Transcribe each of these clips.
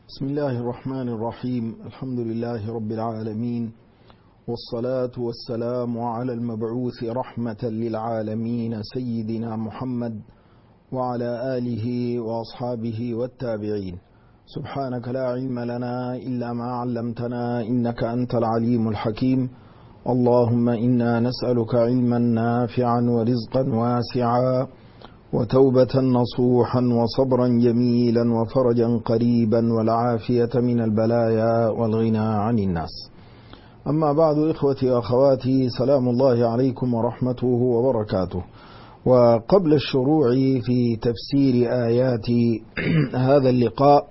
بسم الله الرحمن الرحيم. الحمد لله رب العالمين، والصلاة والسلام على المبعوث رحمة للعالمين سيدنا محمد وعلى آله وأصحابه والتابعين. سبحانك لا علم لنا إلا ما علمتنا إنك أنت العليم الحكيم. اللهم إنا نسألك علما نافعا ورزقا واسعا وتوبة نصوحا وصبرا جميلا وفرجا قريبا والعافية من البلايا والغنى عن الناس. أما بعد، إخوتي وأخواتي، سلام الله عليكم ورحمته وبركاته. وقبل الشروع في تفسير آيات هذا اللقاء،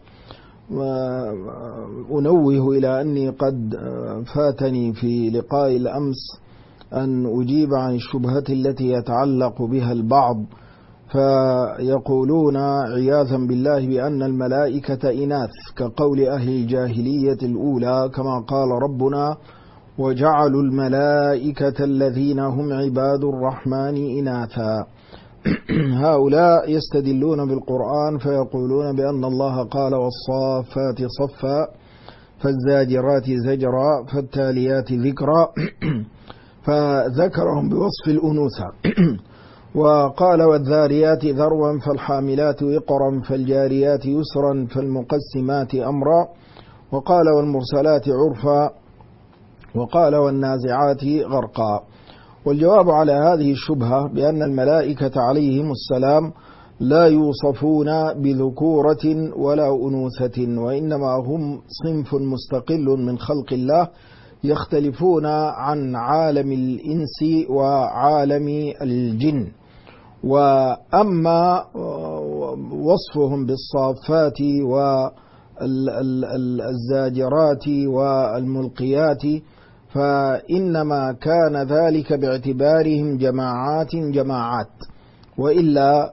أنوه إلى أني قد فاتني في لقاء الأمس أن أجيب عن الشبهة التي يتعلق بها البعض، فيقولون عياذا بالله بأن الملائكة إناث، كقول أهل الجاهلية الأولى، كما قال ربنا: وجعلوا الملائكة الذين هم عباد الرحمن إناثا. هؤلاء يستدلون بالقرآن فيقولون بأن الله قال: والصافات صفا فالزاجرات زجرا فالتاليات ذكرا، فذكرهم بوصف الأنوثة. وقال: والذاريات ذروا فالحاملات وقرا فالجاريات يسرا فالمقسمات أمرا. وقال: والمرسلات عرفا. وقال: والنازعات غرقا. والجواب على هذه الشبهة بأن الملائكة عليهم السلام لا يوصفون بذكورة ولا أنوثة، وإنما هم صنف مستقل من خلق الله، يختلفون عن عالم الإنس وعالم الجن. وأما وصفهم بالصافات والزاجرات والملقيات فإنما كان ذلك باعتبارهم جماعات، وإلا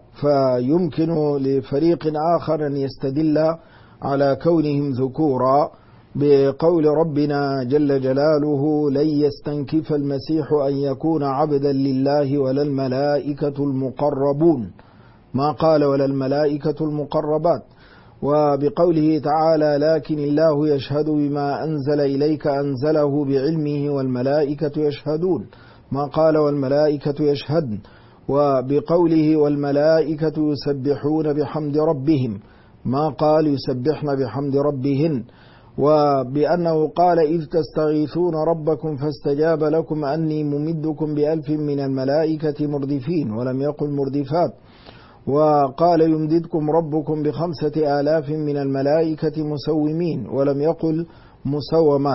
فيمكن لفريق آخر أن يستدل على كونهم ذكورا بقول ربنا جل جلاله: لن يستنكف المسيح أن يكون عبدا لله ولا الملائكة المقربون، ما قال ولا الملائكة المقربات. وبقوله تعالى: لكن الله يشهد بما أنزل إليك أنزله بعلمه والملائكة يشهدون، ما قال والملائكة يشهدن. وبقوله: والملائكة يسبحون بحمد ربهم، ما قال يسبحن بحمد ربهن. وبأنه قال: إذ تستغيثون ربكم فاستجاب لكم أني ممدكم ب1000 من الملائكة مردفين، ولم يقل مردفات. وقال: يمددكم ربكم ب5000 من الملائكة مسومين، ولم يقل مسومات.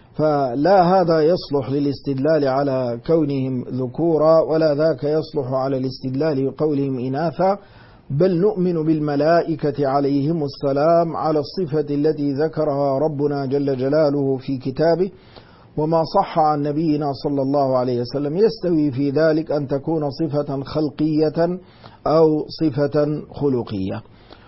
فلا هذا يصلح للاستدلال على كونهم ذكورا، ولا ذاك يصلح على الاستدلال بقولهم إناثا، بل نؤمن بالملائكة عليهم السلام على الصفة التي ذكرها ربنا جل جلاله في كتابه، وما صح عن نبينا صلى الله عليه وسلم. يستوي في ذلك أن تكون صفة خلقية أو صفة خلقية.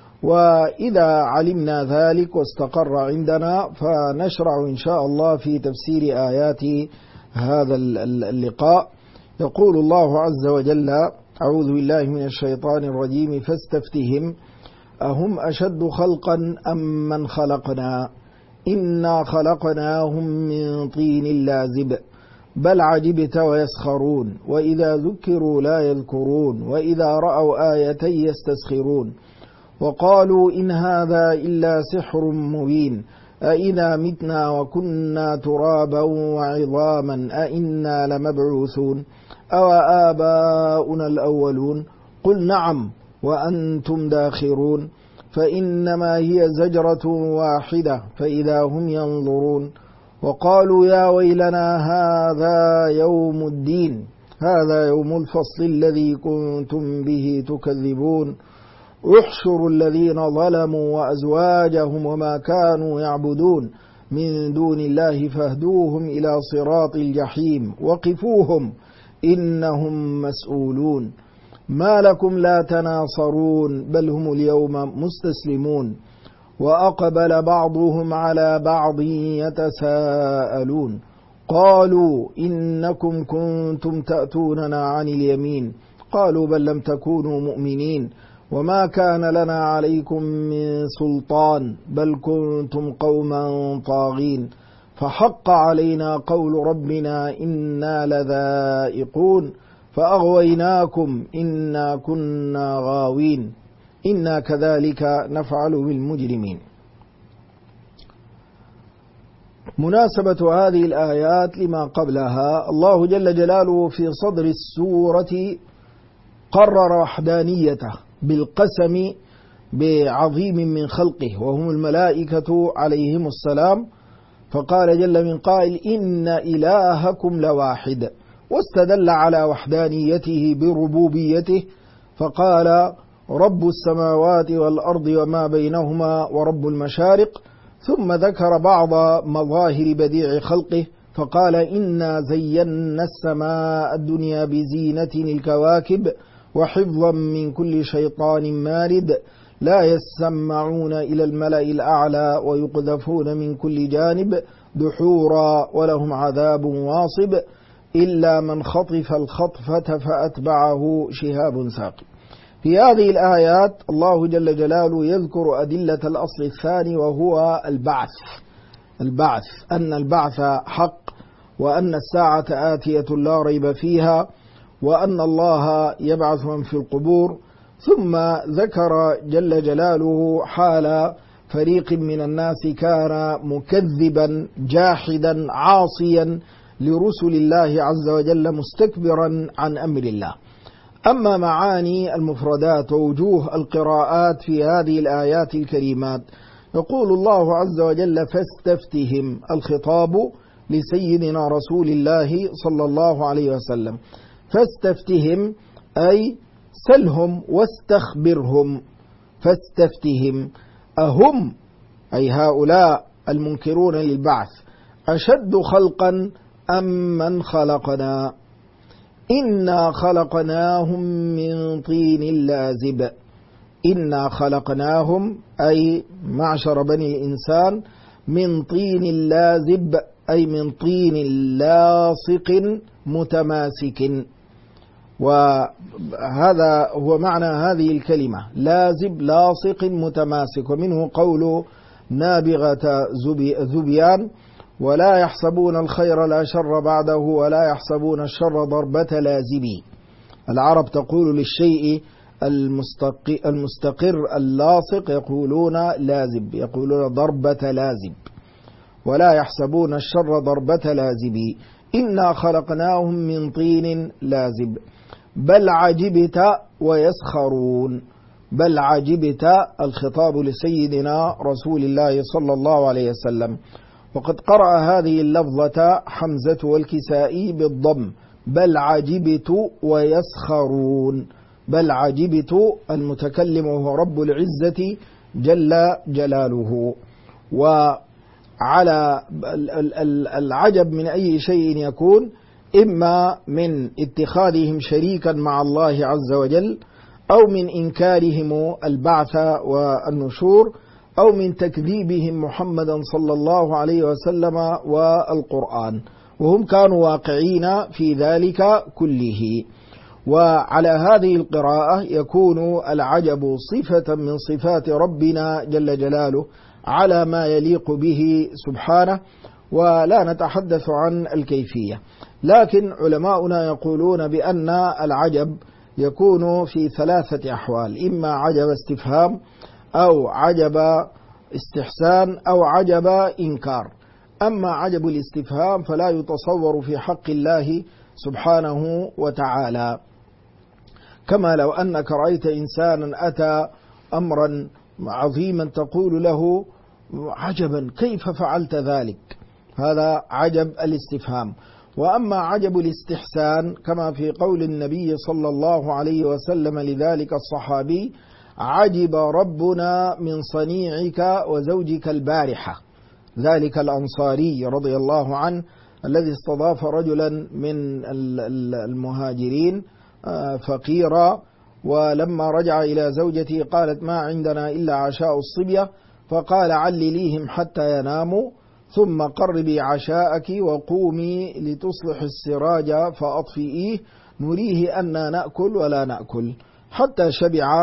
وإذا علمنا ذلك واستقر عندنا، فنشرع إن شاء الله في تفسير آيات هذا اللقاء. يقول الله عز وجل: أعوذ بالله من الشيطان الرجيم: فاستفتهم أهم أشد خلقا أم من خلقنا إنا خلقناهم من طين لازب بل عجبت ويسخرون وإذا ذكروا لا يذكرون وإذا رأوا آية يستسخرون وقالوا إن هذا إلا سحر مبين أإذا متنا وكنا ترابا وعظاما أإنا لمبعوثون أو آباؤنا الأولون قل نعم وأنتم داخرون فإنما هي زجرة واحدة فإذا هم ينظرون وقالوا يا ويلنا هذا يوم الدين هذا يوم الفصل الذي كنتم به تكذبون احشروا الذين ظلموا وأزواجهم وما كانوا يعبدون من دون الله فاهدوهم إلى صراط الجحيم وقفوهم إنهم مسؤولون ما لكم لا تناصرون بل هم اليوم مستسلمون وأقبل بعضهم على بعض يتساءلون قالوا إنكم كنتم تأتوننا عن اليمين قالوا بل لم تكونوا مؤمنين وما كان لنا عليكم من سلطان بل كنتم قوما طاغين فحق علينا قول ربنا إنا لذائقون فأغويناكم إنا كنا غاوين إنا كذلك نفعل بالمجرمين. مناسبة هذه الآيات لما قبلها، الله جل جلاله في صدر السورة قرر وحدانيته بالقسم بعظيم من خلقه وهم الملائكة عليهم السلام، فقال جل من قائل إن إلهكم لواحد، واستدل على وحدانيته بربوبيته فقال رب السماوات والأرض وما بينهما ورب المشارق، ثم ذكر بعض مظاهر بديع خلقه فقال إنا زينا السماء الدنيا بزينة الكواكب وحفظا من كل شيطان مارد لا يسمعون إلى الملأ الأعلى ويقذفون من كل جانب دحورا ولهم عذاب واصب إلا من خطف الخطفة فأتبعه شهاب ثاقب. في هذه الآيات الله جل جلاله يذكر أدلة الأصل الثاني وهو البعث أن البعث حق، وأن الساعة آتية لا ريب فيها، وأن الله يبعث من في القبور. ثم ذكر جل جلاله حال فريق من الناس كان مكذبا جاحدا عاصيا لرسل الله عز وجل مستكبرا عن أمر الله. أما معاني المفردات ووجوه القراءات في هذه الآيات الكريمات، يقول الله عز وجل فاستفتهم، الخطاب لسيدنا رسول الله صلى الله عليه وسلم، فاستفتهم أي سلهم واستخبرهم. فاستفتهم أهم أي هؤلاء المنكرون للبعث أشد خلقا أم من خلقنا إنا خلقناهم من طين لازب. إنا خلقناهم أي معشر بني الإنسان من طين لازب أي من طين لاصق متماسك، وهذا هو معنى هذه الكلمة لازب لاصق متماسك، ومنه قول نابغة ذبيان ولا يحسبون الخير لا شر بعده ولا يحسبون الشر ضربة لازبي. العرب تقول للشيء المستقر اللاصق يقولون لازب، يقولون ضربة لازب، ولا يحسبون الشر ضربة لازبي. إنا خلقناهم من طين لازب بل عجبت ويسخرون. بل عجبت الخطاب لسيدنا رسول الله صلى الله عليه وسلم، وقد قرأ هذه اللفظة حمزة والكسائي بالضم بل عجبت ويسخرون. بل عجبت المتكلم وهو رب العزة جل جلاله. وعلى العجب من أي شيء يكون، إما من اتخاذهم شريكا مع الله عز وجل، أو من إنكارهم البعث والنشور، أو من تكذيبهم محمدا صلى الله عليه وسلم والقرآن، وهم كانوا واقعين في ذلك كله. وعلى هذه القراءة يكون العجب صفة من صفات ربنا جل جلاله على ما يليق به سبحانه، ولا نتحدث عن الكيفية. لكن علماؤنا يقولون بأن العجب يكون في ثلاثة أحوال: إما عجب استفهام، أو عجب استحسان، أو عجب إنكار. أما عجب الاستفهام فلا يتصور في حق الله سبحانه وتعالى، كما لو أنك رأيت إنسانا أتى أمرا عظيما تقول له عجبا كيف فعلت ذلك، هذا عجب الاستفهام. وأما عجب الاستحسان كما في قول النبي صلى الله عليه وسلم لذلك الصحابي: عجب ربنا من صنيعك وزوجك البارحة. ذلك الأنصاري رضي الله عنه الذي استضاف رجلا من المهاجرين فقيرا، ولما رجع إلى زوجته قالت: ما عندنا إلا عشاء الصبية، فقال: علليهم حتى يناموا، ثم قربي عشاءك وقومي لتصلح السراج فأطفئيه، نريه أن نأكل ولا نأكل، حتى شبع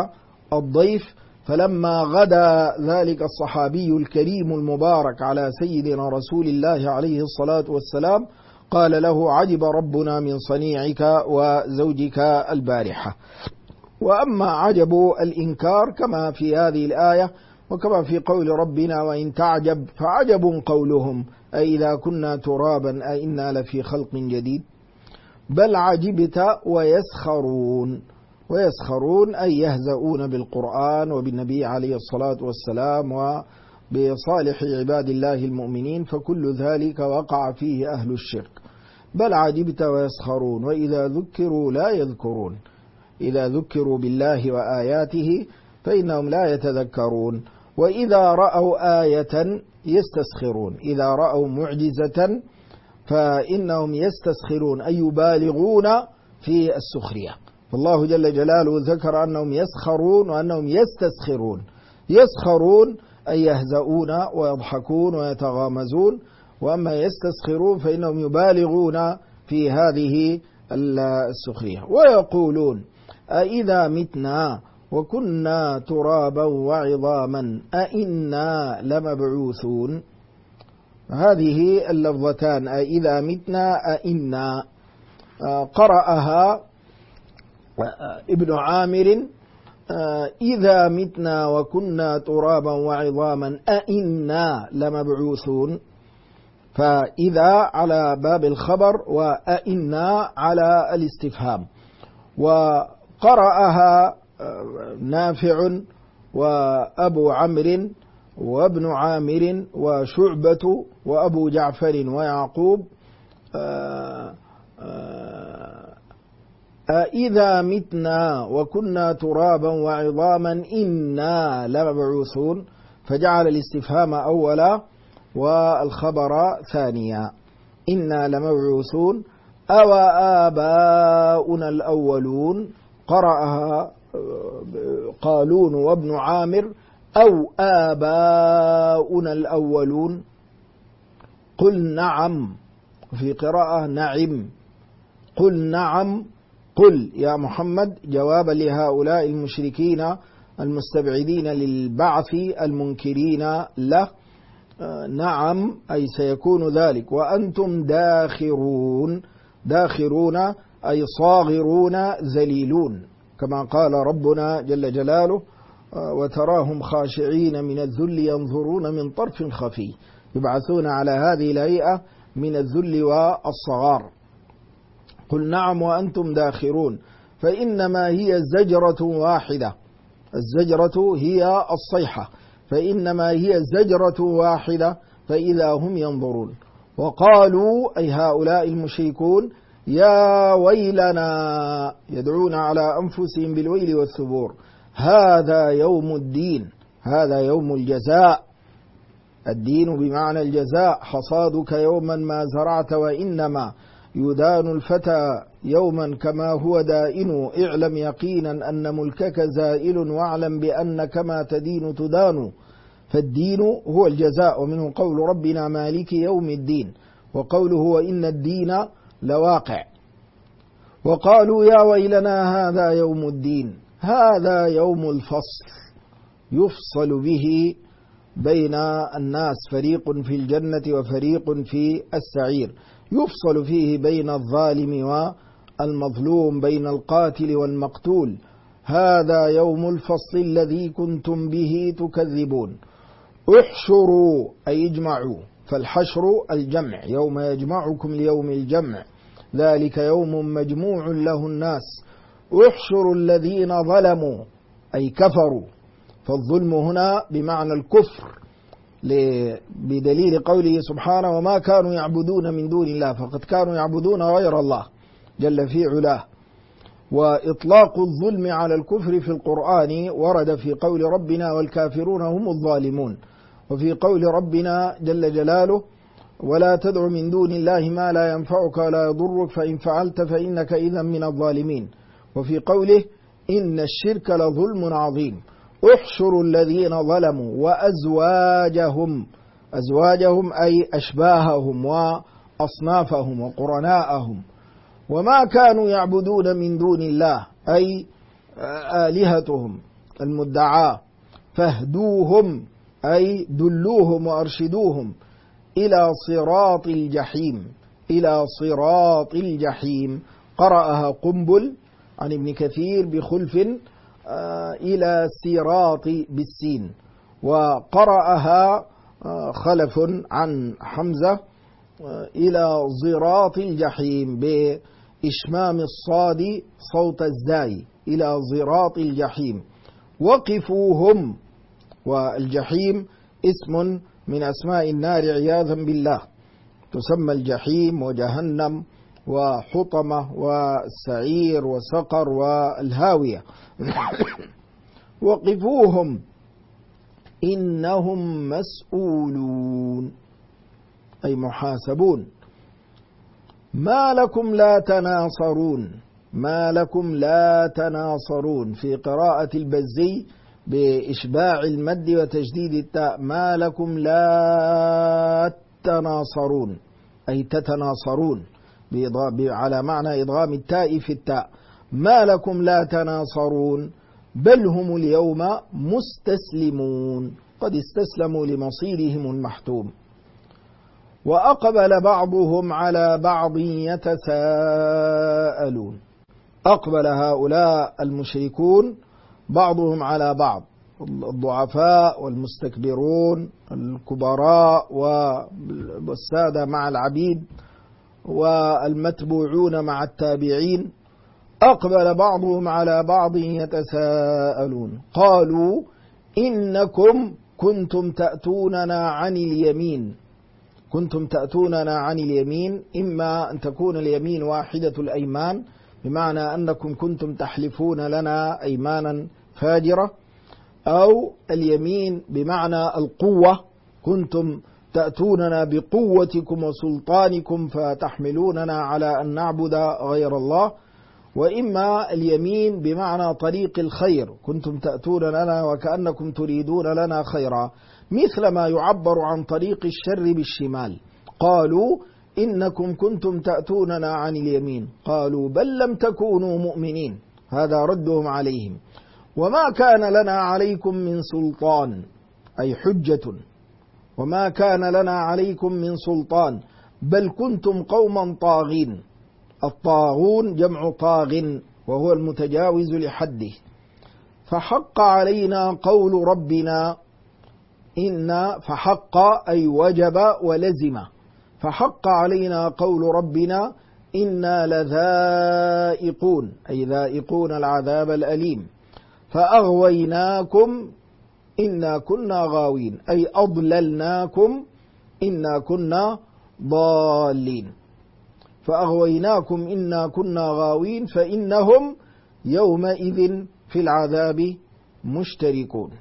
الضيف. فلما غدا ذلك الصحابي الكريم المبارك على سيدنا رسول الله عليه الصلاة والسلام قال له: عجب ربنا من صنيعك وزوجك البارحة. وأما عجب الإنكار كما في هذه الآية وكما في قول ربنا: وإن تعجب فعجب قولهم أإذا كنا ترابا أإنا لفي خلق جديد. بل عجبت ويسخرون. ويسخرون أي يهزؤون بالقرآن وبالنبي عليه الصلاة والسلام وبصالح عباد الله المؤمنين، فكل ذلك وقع فيه أهل الشرك. بل عجبت ويسخرون وإذا ذكروا لا يذكرون. إذا ذكروا بالله وآياته فإنهم لا يتذكرون. وإذا رأوا آية يستسخرون. إذا رأوا معجزة فإنهم يستسخرون أي يبالغون في السخرية. فالله جل جلاله ذكر أنهم يسخرون وأنهم يستسخرون. يسخرون أي يهزؤون ويضحكون ويتغامزون، وأما يستسخرون فإنهم يبالغون في هذه السخرية. ويقولون: أإذا متنا وكنا ترابا وعظاما أإنا لمبعوثون. هذه اللفظتان أإذا متنا أإنا قرأها ابن عامر: إذا متنا وكنا ترابا وعظاما أإنا لمبعوثون. فإذا على باب الخبر وأإنا على الاستفهام. وقرأها نافع وأبو عمرو وابن عامر وشعبة وأبو جعفر ويعقوب: أإذا متنا وكنا ترابا وعظاما إنا لمبعوثون، فجعل الاستفهام أولا والخبر ثانيا. إنا لمبعوثون. أو آباؤنا الأولون، قرأها قالون وابن عامر: أو آباؤنا الأولون. قل نعم، في قراءة نعم. قل نعم. قل يا محمد جوابا لهؤلاء المشركين المستبعدين للبعث المنكرين له. نعم أي سيكون ذلك. وأنتم داخرون. داخرون أي صاغرون ذليلون، كما قال ربنا جل جلاله: وتراهم خاشعين من الذل ينظرون من طرف خفي. يبعثون على هذه الهيئة من الذل والصغار. قل نعم وأنتم داخرون. فإنما هي زجرة واحدة. الزجرة هي الصيحة. فإنما هي زجرة واحدة فإذا هم ينظرون. وقالوا أي هؤلاء المشركون: يا ويلنا، يدعون على أنفسهم بالويل والثبور. هذا يوم الدين، هذا يوم الجزاء. الدين بمعنى الجزاء. حصادك يوما ما زرعت وإنما يدان الفتى يوما كما هو دائن. اعلم يقينا أن ملكك زائل واعلم بأنك ما تدين تدان. فالدين هو الجزاء. ومنه قول ربنا مالك يوم الدين، وقوله وإن الدين لواقع. وقالوا يا ويلنا هذا يوم الدين. هذا يوم الفصل، يفصل به بين الناس، فريق في الجنة وفريق في السعير. يفصل فيه بين الظالم والمظلوم، بين القاتل والمقتول. هذا يوم الفصل الذي كنتم به تكذبون. احشروا أي اجمعوا. فالحشر الجمع، يوم يجمعكم ليوم الجمع، ذلك يوم مجموع له الناس. احشروا الذين ظلموا أي كفروا. فالظلم هنا بمعنى الكفر، بدليل قوله سبحانه: وما كانوا يعبدون من دون الله، فقد كانوا يعبدون غير الله جل في علاه. وإطلاق الظلم على الكفر في القرآن ورد في قول ربنا: والكافرون هم الظالمون. وفي قول ربنا جل جلاله: ولا تدع من دون الله ما لا ينفعك ولا يضرك فإن فعلت فإنك إذا من الظالمين. وفي قوله: إن الشرك لظلم عظيم. احشروا الذين ظلموا وأزواجهم. أزواجهم أي أشباههم وأصنافهم وقرناءهم. وما كانوا يعبدون من دون الله أي آلهتهم. المدعاة، فاهدوهم أي دلوهم وأرشدوهم إلى صراط الجحيم، إلى صراط الجحيم. قرأها قنبل عن ابن كثير بخلف إلى صراط بالسين، وقرأها خلف عن حمزة إلى صراط الجحيم بإشمام الصاد صوت الزاي، إلى صراط الجحيم. وقفوهم، والجحيم اسم من أسماء النار عياذا بالله، تسمى الجحيم وجهنم وحطمة والسعير وسقر والهاوية. وقفوهم إنهم مسؤولون أي محاسبون. ما لكم لا تناصرون، ما لكم لا تناصرون في قراءة البزي بإشباع المد وتجديد التاء، ما لكم لا تناصرون أي تتناصرون على معنى إضغام التاء في التاء. ما لكم لا تناصرون بل هم اليوم مستسلمون، قد استسلموا لمصيرهم المحتوم. وأقبل بعضهم على بعض يتساءلون، أقبل هؤلاء المشركون بعضهم على بعض، الضعفاء والمستكبرون، الكبراء والسادة مع العبيد، والمتبوعون مع التابعين. أقبل بعضهم على بعض يتساءلون قالوا إنكم كنتم تأتوننا عن اليمين. كنتم تأتوننا عن اليمين، إما أن تكون اليمين واحدة الأيمان بمعنى أنكم كنتم تحلفون لنا أيمانا فاجرة، أو اليمين بمعنى القوة، كنتم تأتوننا بقوتكم وسلطانكم فتحملوننا على أن نعبد غير الله. وإما اليمين بمعنى طريق الخير، كنتم تأتون لنا وكأنكم تريدون لنا خيرا، مثل ما يعبر عن طريق الشر بالشمال. قالوا إنكم كنتم تأتوننا عن اليمين، قالوا بل لم تكونوا مؤمنين، هذا ردهم عليهم. وما كان لنا عليكم من سلطان أي حجة، وما كان لنا عليكم من سلطان بل كنتم قوما طاغين. الطاغون جمع طاغ وهو المتجاوز لحده. فحق علينا قول ربنا فحق أي وجب ولزم، فحق علينا قول ربنا إنا لذائقون أي ذائقون العذاب الأليم. فأغويناكم إنا كنا غاوين أي أضللناكم إنا كنا ضالين. فأغويناكم إنا كنا غاوين فإنهم يومئذ في العذاب مشتركون.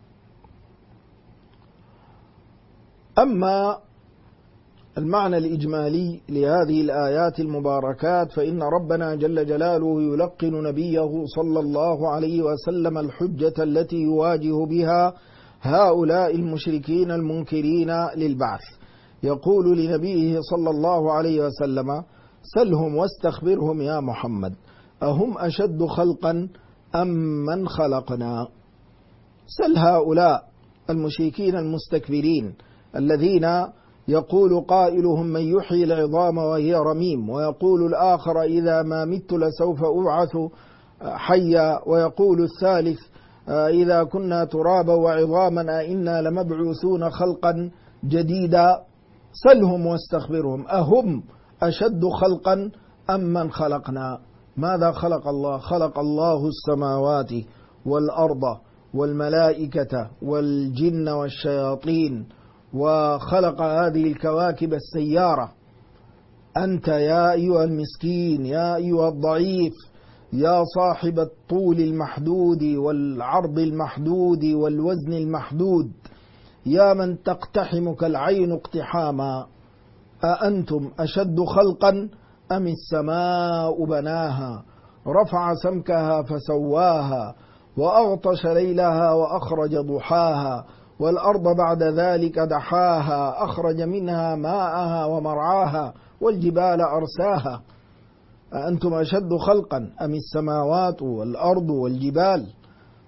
أما المعنى الإجمالي لهذه الآيات المباركات، فإن ربنا جل جلاله يلقن نبيه صلى الله عليه وسلم الحجة التي يواجه بها هؤلاء المشركين المنكرين للبعث. يقول لنبيه صلى الله عليه وسلم سلهم واستخبرهم يا محمد أهم أشد خلقا أم من خلقنا. سل هؤلاء المشركين المستكبرين الذين يقول قائلهم من يحيي العظام وهي رميم، ويقول الآخر إذا ما مت لسوف أبعث حيا، ويقول الثالث إذا كنا ترابا وعظاما أئنا لمبعوثون خلقا جديدا. سلهم واستخبرهم أهم أشد خلقا أم من خلقنا. ماذا خلق الله؟ خلق الله السماوات والأرض والملائكة والجن والشياطين، وخلق هذه الكواكب السيارة. أنت يا أيها المسكين، يا أيها الضعيف، يا صاحب الطول المحدود والعرض المحدود والوزن المحدود، يا من تقتحمك العين اقتحاما، أأنتم أشد خلقا أم السماء بناها رفع سمكها فسواها وأغطش ليلها وأخرج ضحاها والأرض بعد ذلك دحاها أخرج منها ماءها ومرعاها والجبال أرساها. أأنتم أشد خلقا أم السماوات والأرض والجبال.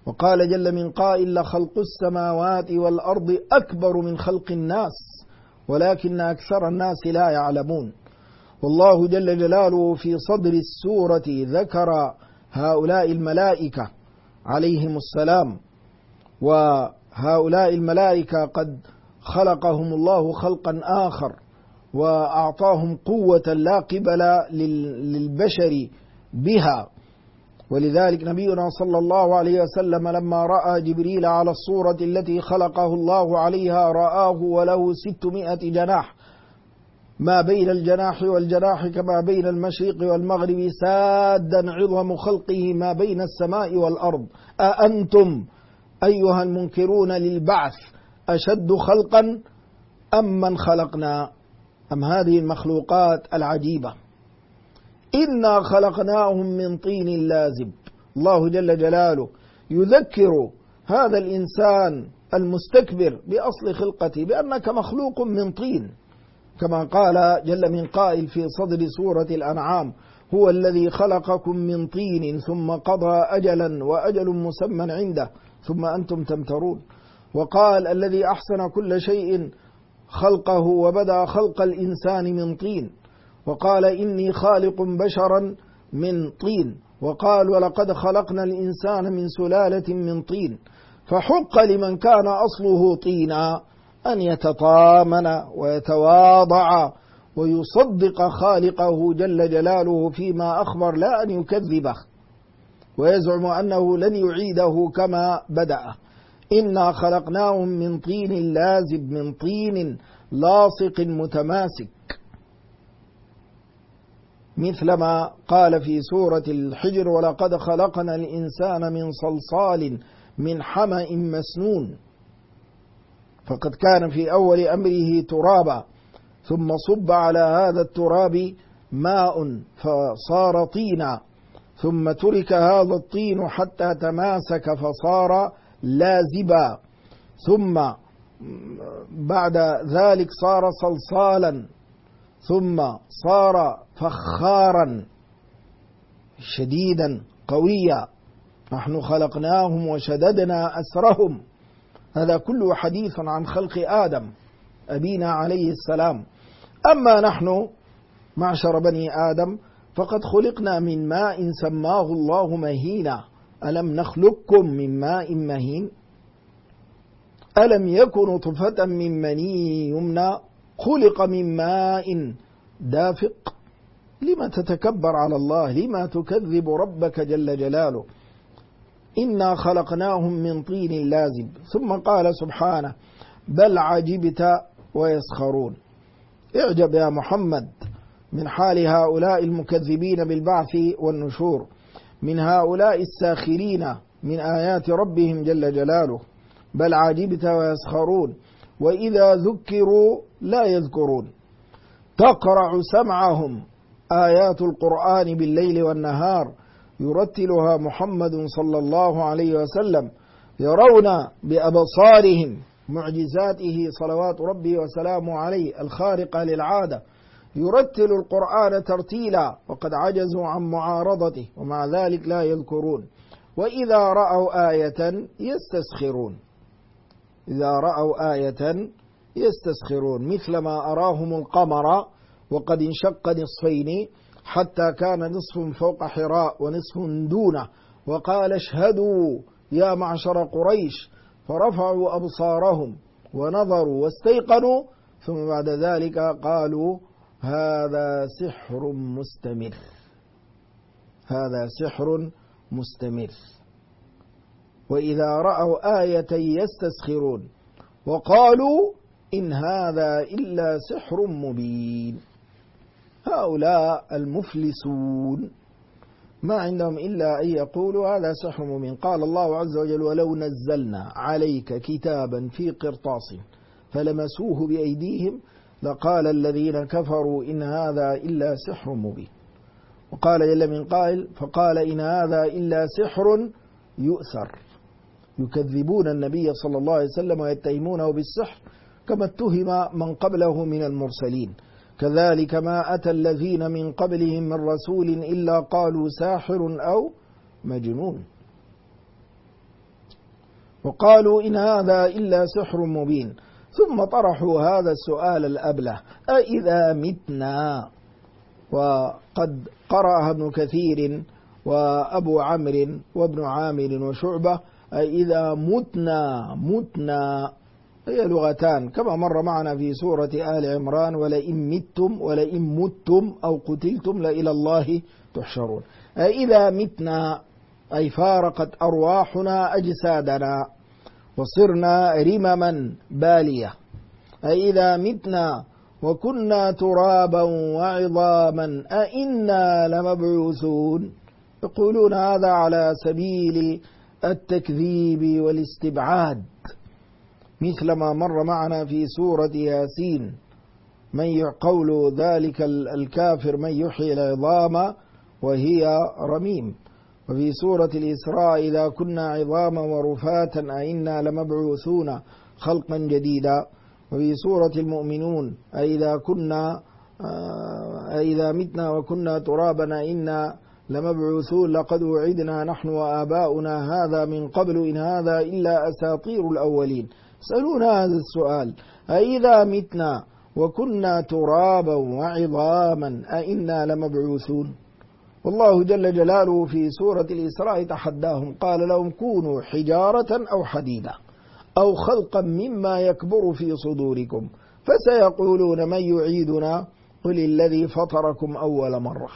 وقال جل من قائل لخلق السماوات والأرض أكبر من خلق الناس ولكن أكثر الناس لا يعلمون. والله جل جلاله في صدر السورة ذكر هؤلاء الملائكة عليهم السلام، وهؤلاء الملائكة قد خلقهم الله خلقا آخر وأعطاهم قوة لا قبل للبشر بها. ولذلك نبينا صلى الله عليه وسلم لما رأى جبريل على الصورة التي خلقه الله عليها رآه وله 600 جناح، ما بين الجناح والجناح كما بين المشرق والمغرب سادا عظم خلقه ما بين السماء والأرض. أأنتم أيها المنكرون للبعث أشد خلقا أم من خلقنا أم هذه المخلوقات العجيبة؟ إنا خلقناهم من طين لازب. الله جل جلاله يذكر هذا الإنسان المستكبر بأصل خلقته بأنك مخلوق من طين، كما قال جل من قائل في صدر سورة الأنعام هو الذي خلقكم من طين ثم قضى أجلا وأجل مسمى عنده ثم أنتم تمترون. وقال الذي أحسن كل شيء خلقه وبدأ خلق الإنسان من طين. وقال إني خالق بشرا من طين. وقال ولقد خلقنا الإنسان من سلالة من طين. فحق لمن كان أصله طينا أن يتطامن ويتواضع ويصدق خالقه جل جلاله فيما أخبر لا أن يكذبه ويزعم أنه لن يعيده كما بدأ. إنا خلقناهم من طين لازب من طين لاصق متماسك، مثلما قال في سورة الحجر ولقد خلقنا الإنسان من صلصال من حمأ مسنون. فقد كان في أول أمره ترابا ثم صب على هذا التراب ماء فصار طينا ثم ترك هذا الطين حتى تماسك فصار لازبا ثم بعد ذلك صار صلصالا ثم صار فخارا شديدا قويا. نحن خلقناهم وشددنا أسرهم. هذا كله حديث عن خلق آدم أبينا عليه السلام. أما نحن معشر بني آدم فقد خلقنا من ماء سماه الله مهينا. ألم نخلقكم من ماء مهين؟ ألم يكن طفة من مني يمنى خلق من ماء دافق. لما تتكبر على الله؟ لما تكذب ربك جل جلاله؟ إنا خلقناهم من طين لازب. ثم قال سبحانه بل عجبت ويسخرون. اعجب يا محمد من حال هؤلاء المكذبين بالبعث والنشور، من هؤلاء الساخرين من آيات ربهم جل جلاله. بل عجبت ويسخرون وإذا ذكروا لا يذكرون. تقرع سمعهم آيات القرآن بالليل والنهار يرتلها محمد صلى الله عليه وسلم، يرون بأبصارهم معجزاته صلوات ربي وسلامه عليه الخارقة للعادة، يرتل القرآن ترتيلا وقد عجزوا عن معارضته ومع ذلك لا يذكرون. وإذا رأوا آية يستسخرون. إذا رأوا آية يستسخرون، مثلما أراهم القمر وقد انشق نصفين حتى كان نصف فوق حراء ونصف دونه، وقال اشهدوا يا معشر قريش، فرفعوا أبصارهم ونظروا واستيقنوا ثم بعد ذلك قالوا هذا سحر مستمر. هذا سحر مستمر. وإذا رأوا آية يستسخرون وقالوا إن هذا إلا سحر مبين. هؤلاء المفلسون ما عندهم إلا أن يقولوا هذا سحر مبين. قال الله عز وجل ولو نزلنا عليك كتابا في قرطاس فلمسوه بأيديهم لقال الذين كفروا إن هذا إلا سحر مبين. وقال جل من قائل فقال إن هذا إلا سحر يؤثر. يكذبون النبي صلى الله عليه وسلم ويتهمونه بالسحر كما اتهم من قبله من المرسلين. كذلك ما أتى الذين من قبلهم من رسول إلا قالوا ساحر أو مجنون. وقالوا إن هذا إلا سحر مبين. ثم طرحوا هذا السؤال الأبله: أإذا متنا؟ وقد قرأها ابن كثير وأبو عمرو وابن عامر وشعبة: أإذا متنا هي لغتان كما مر معنا في سورة آل عمران: ولئن متم أو قتلتم لإلى الله تحشرون. أإذا متنا أي فارقت أرواحنا أجسادنا وصرنا رمما بالية. أإذا متنا وكنا ترابا وعظاما أإنا لمبعوثون. يقولون هذا على سبيل التكذيب والاستبعاد، مثل ما مر معنا في سورة ياسين: من قول ذلك الكافر من يحيي العظام وهي رميم. وفي سورة الإسراء: إذا كنا عظاما ورفاتا أئنا لمبعوثون خلقا جديدا. وفي سورة المؤمنون: أئذا متنا وكنا ترابا أئنا لمبعوثون لقد وعدنا نحن وآباؤنا هذا من قبل إن هذا إلا أساطير الأولين. يسألون هذا السؤال: أئذا متنا وكنا ترابا وعظاما أئنا لمبعوثون؟ والله جل جلاله في سورة الإسراء تحداهم، قال لهم: كونوا حجارة أو حديدا أو خلقا مما يكبر في صدوركم فسيقولون من يعيدنا قل الذي فطركم أول مرة.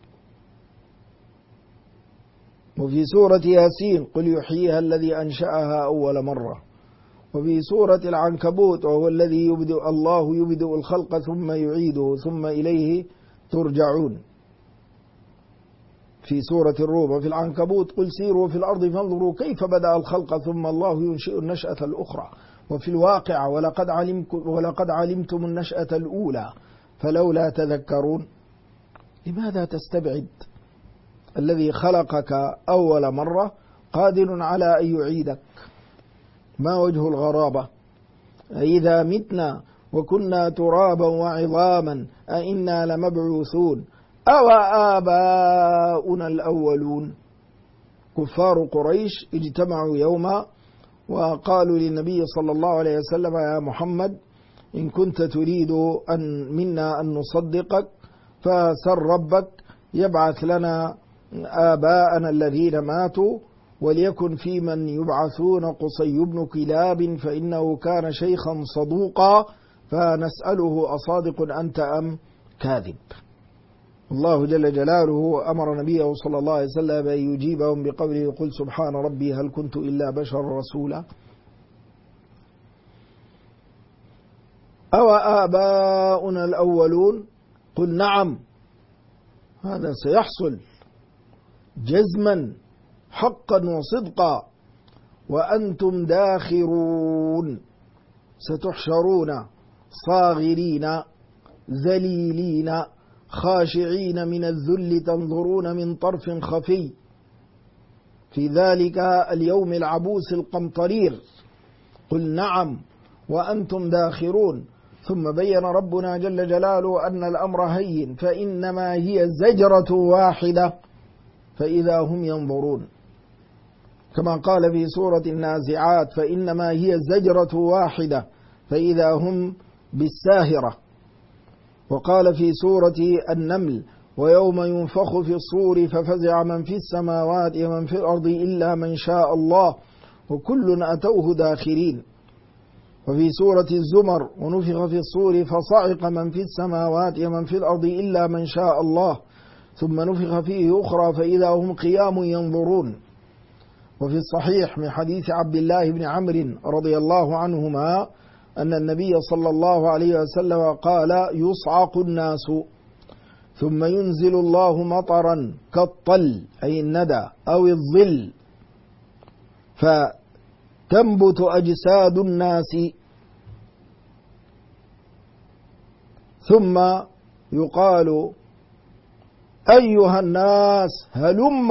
وفي سورة ياسين: قل يحييها الذي أنشأها أول مرة. وفي سورة العنكبوت: وهو الذي يبدئ الخلق ثم يعيده ثم إليه ترجعون. في سورة الروم. وفي العنكبوت: قل سيروا في الأرض فانظروا كيف بدأ الخلق ثم الله ينشئ النشأة الأخرى. وفي الواقع: ولقد علمتم النشأة الأولى فلولا تذكرون. لماذا تستبعد الذي خلقك أول مرة قادر على أن يعيدك؟ ما وجه الغرابة؟ أئذا متنا وكنا ترابا وعظاما أئنا لمبعوثون أو آباؤنا الأولون. كفار قريش اجتمعوا يوما وقالوا للنبي صلى الله عليه وسلم: يا محمد، إن كنت تريد منا أن نصدقك فسر ربك يبعث لنا آباءنا الذين ماتوا وليكن في من يبعثون قصي بن كلاب فإنه كان شيخا صدوقا فنسأله أصادق أنت أم كاذب. الله جل جلاله أمر نبيه صلى الله عليه وسلم أن يجيبهم بقوله: قل سبحان ربي هل كنت إلا بشر رسولا. أو آباؤنا الأولون؟ قل نعم، هذا سيحصل جزما حقا وصدقا، وأنتم داخرون، ستحشرون صاغرين ذليلين خاشعين من الذل تنظرون من طرف خفي في ذلك اليوم العبوس القمطرير. قل نعم وأنتم داخرون. ثم بين ربنا جل جلاله أن الأمر هين، فإنما هي زجرة واحدة فإذا هم ينظرون، كما قال في سورة النازعات: فإنما هي زجرة واحدة فإذا هم بالساهرة. وقال في سورة النمل: ويوم ينفخ في الصور ففزع من في السماوات ومن في الأرض إلا من شاء الله وكل أتوه داخرين. وفي سورة الزمر: ونفخ في الصور فصعق من في السماوات ومن في الأرض إلا من شاء الله ثم نفخ فيه أخرى فإذا هم قيام ينظرون. وفي الصحيح من حديث عبد الله بن عمرو رضي الله عنهما أن النبي صلى الله عليه وسلم قال: يصعق الناس ثم ينزل الله مطرا كالطل أي الندى أو الظل فتنبت أجساد الناس، ثم يقال: أيها الناس هلم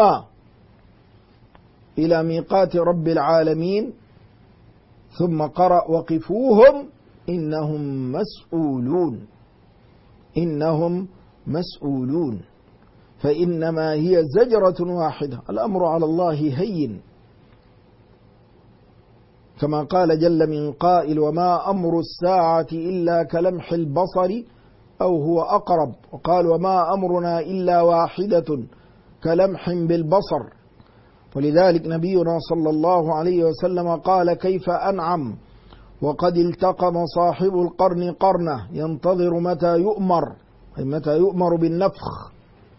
إلى ميقات رب العالمين، ثم قرأ: وقفوهم إنهم مسؤولون. إنهم مسؤولون، فإنما هي زجرة واحدة. الأمر على الله هين، كما قال جل من قائل: وما أمر الساعة إلا كلمح البصر أو هو أقرب. وقال: وما أمرنا إلا واحدة كلمح بالبصر. ولذلك نبينا صلى الله عليه وسلم قال: كيف أنعم وقد التقم صاحب القرن قرنه ينتظر متى يؤمر، أي متى يؤمر بالنفخ،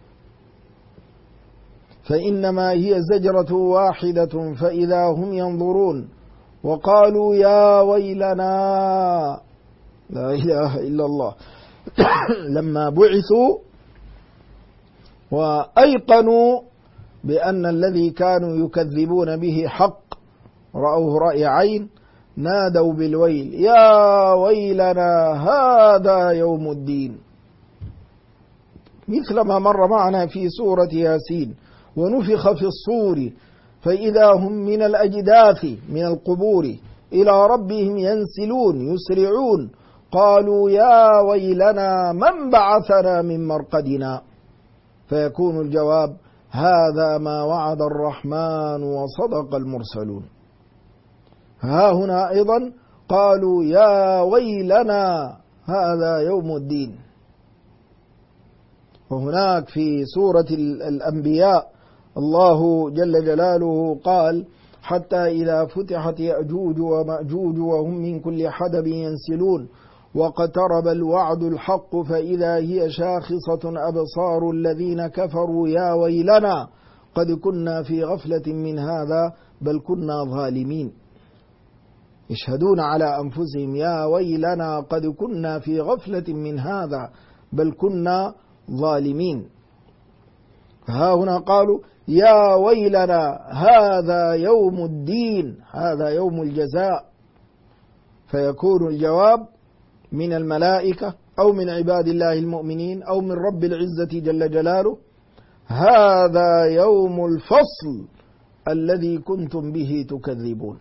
فإنما هي زجرة واحدة فإذا هم ينظرون وقالوا: يا ويلنا. لا إله إلا الله. لما بعثوا وأيقنوا بأن الذي كانوا يكذبون به حق، رأوه رأي عين، نادوا بالويل: يا ويلنا هذا يوم الدين. مثل ما مر معنا في سورة ياسين: ونفخ في الصور فإذا هم من الأجداث من القبور إلى ربهم ينسلون يسرعون قالوا: يا ويلنا من بعثنا من مرقدنا. فيكون الجواب: هذا ما وعد الرحمن وصدق المرسلون. ها هنا أيضا قالوا: يا ويلنا هذا يوم الدين. وهناك في سورة الأنبياء الله جل جلاله قال: حتى إذا فتحت يأجوج ومأجوج وهم من كل حدب ينسلون واقترب الوعد الحق فإذا هي شاخصة أبصار الذين كفروا يا ويلنا قد كنا في غفلة من هذا بل كنا ظالمين. يشهدون على أنفسهم: يا ويلنا قد كنا في غفلة من هذا بل كنا ظالمين. ها هنا قالوا: يا ويلنا هذا يوم الدين، هذا يوم الجزاء. فيكون الجواب من الملائكة أو من عباد الله المؤمنين أو من رب العزة جل جلاله: هذا يوم الفصل الذي كنتم به تكذبون.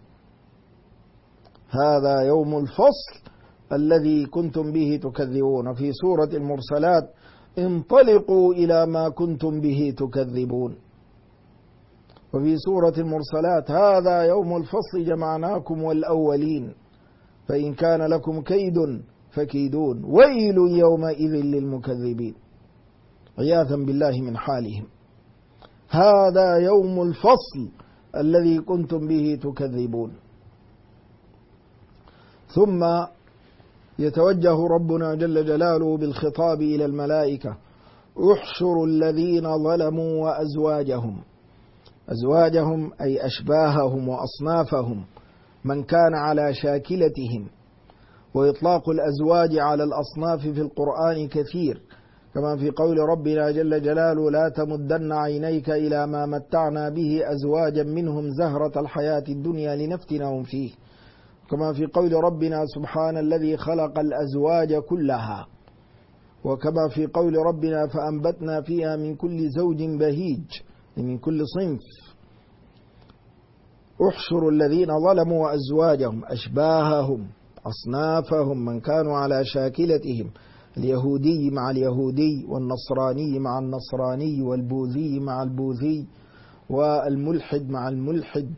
هذا يوم الفصل الذي كنتم به تكذبون. في سورة المرسلات: انطلقوا إلى ما كنتم به تكذبون. وفي سورة المرسلات: هذا يوم الفصل جمعناكم والأولين فإن كان لكم كيد فكيدون ويل يومئذ للمكذبين، عياذا بالله من حالهم. هذا يوم الفصل الذي كنتم به تكذبون. ثم يتوجه ربنا جل جلاله بالخطاب إلى الملائكة: احشروا الذين ظلموا وأزواجهم. أزواجهم أي أشباههم وأصنافهم، من كان على شاكلتهم. وإطلاق الأزواج على الأصناف في القرآن كثير، كما في قول ربنا جل جلاله: لا تمدن عينيك إلى ما متعنا به أزواجا منهم زهرة الحياة الدنيا لنفتنهم فيه، كما في قول ربنا: سبحان الذي خلق الأزواج كلها، وكما في قول ربنا: فأنبتنا فيها من كل زوج بهيج، من كل صنف. احشروا الذين ظلموا وأزواجهم، أشباههم أصنافهم، من كانوا على شاكلتهم، اليهودي مع اليهودي والنصراني مع النصراني والبوذي مع البوذي والملحد مع الملحد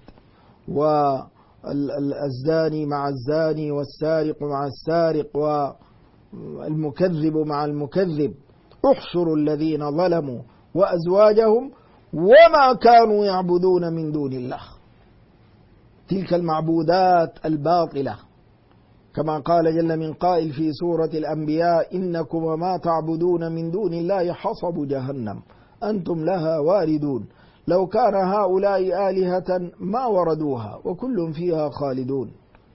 والزاني مع الزاني والسارق مع السارق والمكذب مع المكذب. احشروا الذين ظلموا وأزواجهم وما كانوا يعبدون من دون الله، تلك المعبودات الباطلة، كما قال جل من قائل في سورة الأنبياء: إنكم وما تعبدون من دون الله حصب جهنم أنتم لها واردون لو كان هؤلاء آلهة ما وردوها وكل فيها خالدون.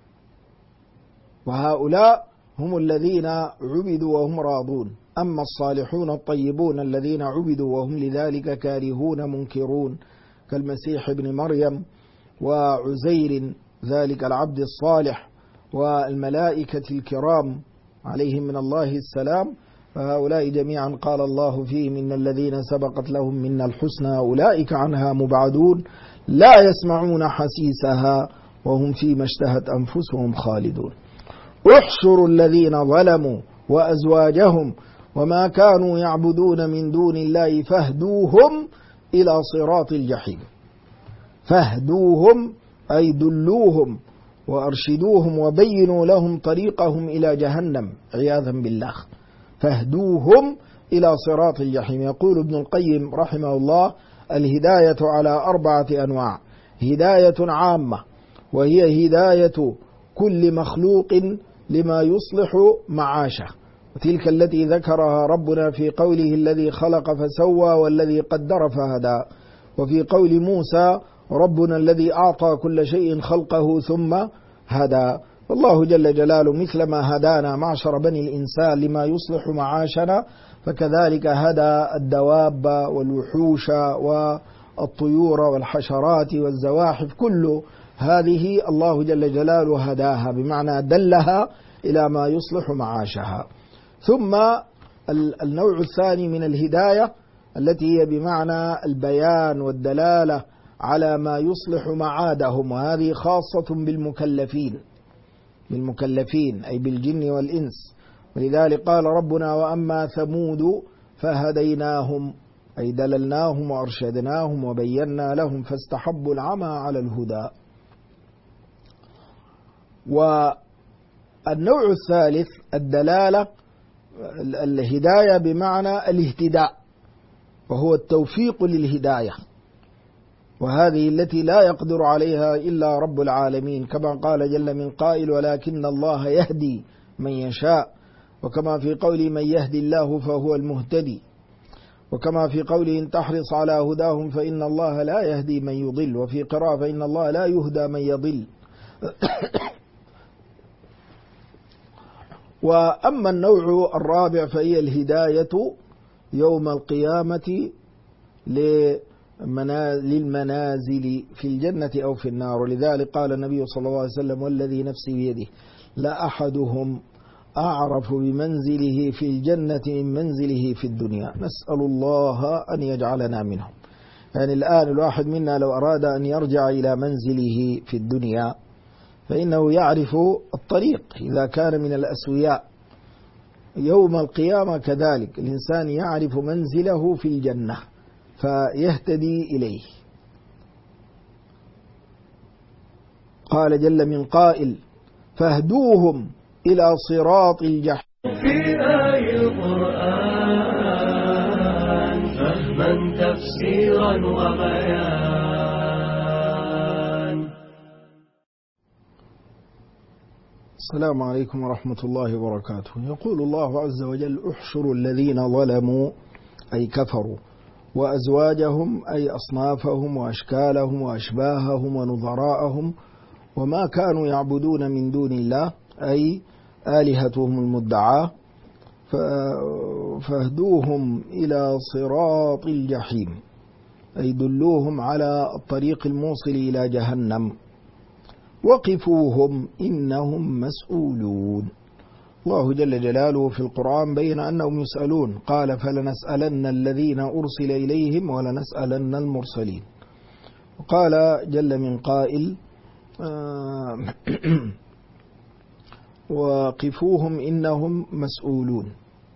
وهؤلاء هم الذين عبدوا وهم راضون، أما الصالحون الطيبون الذين عبدوا وهم لذلك كارهون منكرون، كالمسيح ابن مريم وعزير ذلك العبد الصالح والملائكة الكرام عليهم من الله السلام، فهؤلاء جميعا قال الله فيهم: إن الذين سبقت لهم منا الحسنى أولئك عنها مبعدون لا يسمعون حسيسها وهم فيما اشتهت أنفسهم خالدون. احشروا الذين ظلموا وأزواجهم وما كانوا يعبدون من دون الله فاهدوهم إلى صراط الجحيم. فاهدوهم أي دلوهم وأرشدوهم وبينوا لهم طريقهم إلى جهنم عياذا بالله، فاهدوهم إلى صراط الجحيم. يقول ابن القيم رحمه الله: الهداية على 4 أنواع: هداية عامة، وهي هداية كل مخلوق لما يصلح معاشه، وتلك التي ذكرها ربنا في قوله: الذي خلق فسوى والذي قدر فهدى. وفي قول موسى: ربنا الذي أعطى كل شيء خلقه ثم هدى. والله جل جلاله مثلما هدانا معشر بني الإنسان لما يصلح معاشنا، فكذلك هدى الدواب والوحوش والطيور والحشرات والزواحف، كل هذه الله جل جلاله هداها، بمعنى دلها إلى ما يصلح معاشها. ثم النوع الثاني من الهداية التي هي بمعنى البيان والدلالة على ما يصلح معادهم، وهذه خاصة بالمكلفين أي بالجن والإنس. ولذلك قال ربنا: وأما ثمود فهديناهم، أي دللناهم وأرشدناهم وبينا لهم فاستحبوا العمى على الهدى. والنوع الثالث الدلالة الهداية بمعنى الاهتداء، وهو التوفيق للهداية، وهذه التي لا يقدر عليها إلا رب العالمين، كما قال جل من قائل: ولكن الله يهدي من يشاء، وكما في قوله: من يهدي الله فهو المهتدي، وكما في قوله: إن تحرص على هداهم فإن الله لا يهدي من يضل، وفي قراءة: فإن الله لا يهدى من يضل. وأما النوع الرابع فهي الهداية يوم القيامة للمنازل في الجنة أو في النار. ولذلك قال النبي صلى الله عليه وسلم: والذي نفسي بيده لأحدهم أعرف بمنزله في الجنة من منزله في الدنيا. نسأل الله أن يجعلنا منهم. يعني الآن الواحد منا لو أراد أن يرجع إلى منزله في الدنيا فإنه يعرف الطريق إذا كان من الأسوياء. يوم القيامة كذلك الإنسان يعرف منزله في الجنة فيهتدي إليه. قال جل من قائل: فاهدوهم إلى صراط الجحيم. في آي القرآن فهما تفسيرا وبيان. السلام عليكم ورحمة الله وبركاته. يقول الله عز وجل: احشروا الذين ظلموا أي كفروا وأزواجهم أي أصنافهم وأشكالهم وأشباههم ونظراءهم وما كانوا يعبدون من دون الله أي آلهتهم المدعاة، فاهدوهم إلى صراط الجحيم أي دلوهم على الطريق الموصل إلى جهنم، وقفوهم إنهم مسؤولون. الله جل جلاله في القرآن بين أنهم يسألون، قال: فلنسألن الذين أرسل إليهم ولنسألن المرسلين. وقال جل من قائل: وقفوهم إنهم مسؤولون.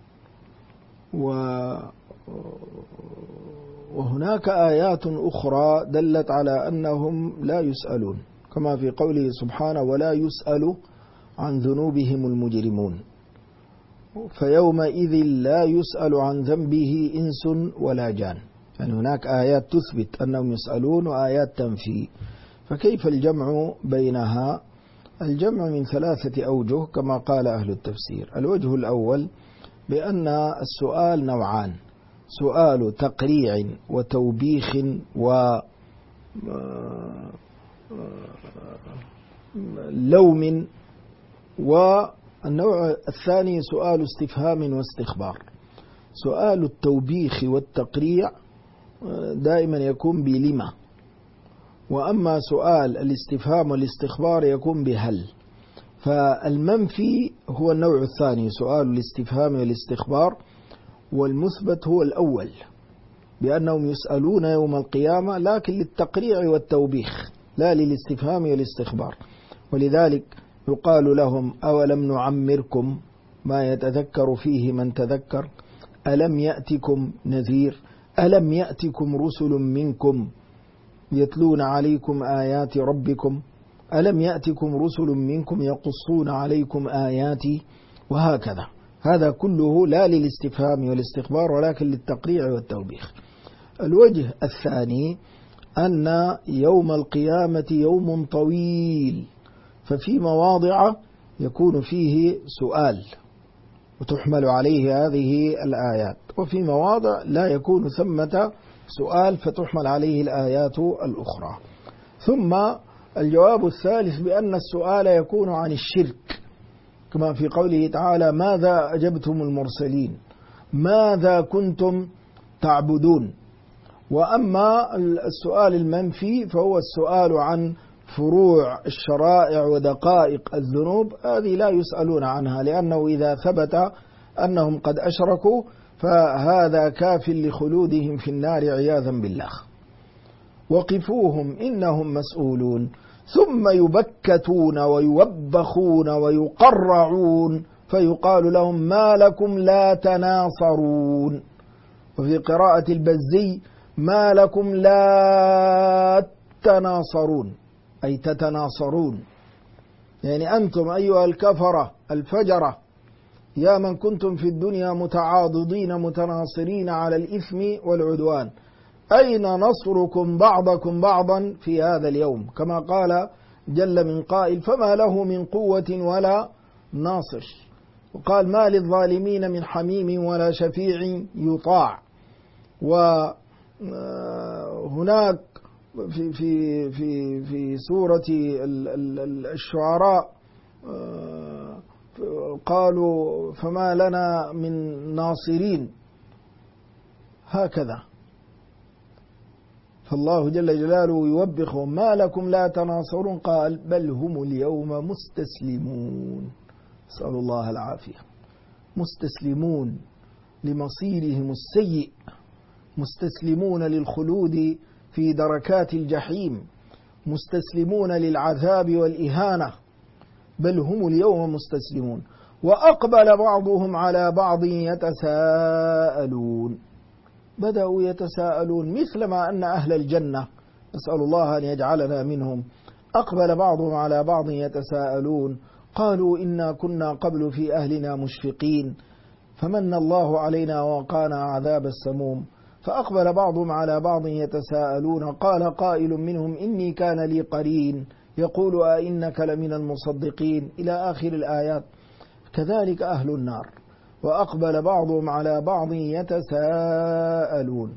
وهناك آيات أخرى دلت على أنهم لا يسألون، كما في قوله سبحانه: ولا يسأل عن ذنوبهم المجرمون، فيومئذ لا يسأل عن ذنبه إنس ولا جان. يعني هناك آيات تثبت أنهم يسألون وآيات تنفي، فكيف الجمع بينها؟ الجمع من 3 أوجه كما قال أهل التفسير. الوجه الأول بأن السؤال نوعان: سؤال تقريع وتوبيخ ولوم، والنوع الثاني سؤال استفهام واستخبار. سؤال التوبيخ والتقريع دائما يكون بلما، وأما سؤال الاستفهام والاستخبار يكون بهل. فالمنفي هو النوع الثاني، سؤال الاستفهام والاستخبار، والمثبت هو الأول بأنهم يسألون يوم القيامة لكن للتقريع والتوبيخ لا للاستفهام والاستخبار. ولذلك يقال لهم: أولم نعمركم ما يتذكر فيه من تذكر، ألم يأتكم نذير، ألم يأتكم رسل منكم يتلون عليكم آيات ربكم ألم يأتكم رسل منكم يقصون عليكم آياتي، وهكذا. هذا كله لا للاستفهام والاستخبار ولكن للتقريع والتوبيخ. الوجه الثاني أن يوم القيامة يوم طويل، ففي مواضع يكون فيه سؤال وتحمل عليه هذه الآيات، وفي مواضع لا يكون ثمة سؤال فتحمل عليه الآيات الأخرى. ثم الجواب الثالث بأن السؤال يكون عن الشرك، كما في قوله تعالى: ماذا أجبتم المرسلين، ماذا كنتم تعبدون. وأما السؤال المنفي فهو السؤال عن فروع الشرائع ودقائق الذنوب، هذه لا يسألون عنها، لأنه إذا ثبت أنهم قد أشركوا فهذا كاف لخلودهم في النار عياذا بالله. وقفوهم إنهم مسؤولون، ثم يبكتون ويوبخون ويقرعون فيقال لهم: ما لكم لا تناصرون. وفي قراءة البزي: ما لكم لا تناصرون، أي تتناصرون، يعني أنتم أيها الكفرة الفجرة يا من كنتم في الدنيا متعاضدين متناصرين على الإثم والعدوان، أين نصركم بعضكم بعضا في هذا اليوم؟ كما قال جل من قائل: فما له من قوة ولا ناصر. وقال: ما للظالمين من حميم ولا شفيع يطاع. وهناك في سورة الشعراء قالوا: فما لنا من ناصرين، هكذا. فالله جل جلاله يوبخهم: ما لكم لا تناصرون، قال: بل هم اليوم مستسلمون. نسأل الله العافية. مستسلمون لمصيرهم السيء، مستسلمون للخلود في دركات الجحيم، مستسلمون للعذاب والإهانة، بل هم اليوم مستسلمون. وأقبل بعضهم على بعض يتساءلون، بدأوا يتساءلون مثلما أن أهل الجنة، نسأل الله أن يجعلنا منهم، أقبل بعضهم على بعض يتساءلون قالوا: إنا كنا قبل في أهلنا مشفقين فمن الله علينا ووقانا عذاب السموم. فأقبل بعضهم على بعض يتساءلون قال قائل منهم: إني كان لي قرين يقول أئنك لمن المصدقين، إلى آخر الآيات. كذلك أهل النار. وأقبل بعضهم على بعض يتساءلون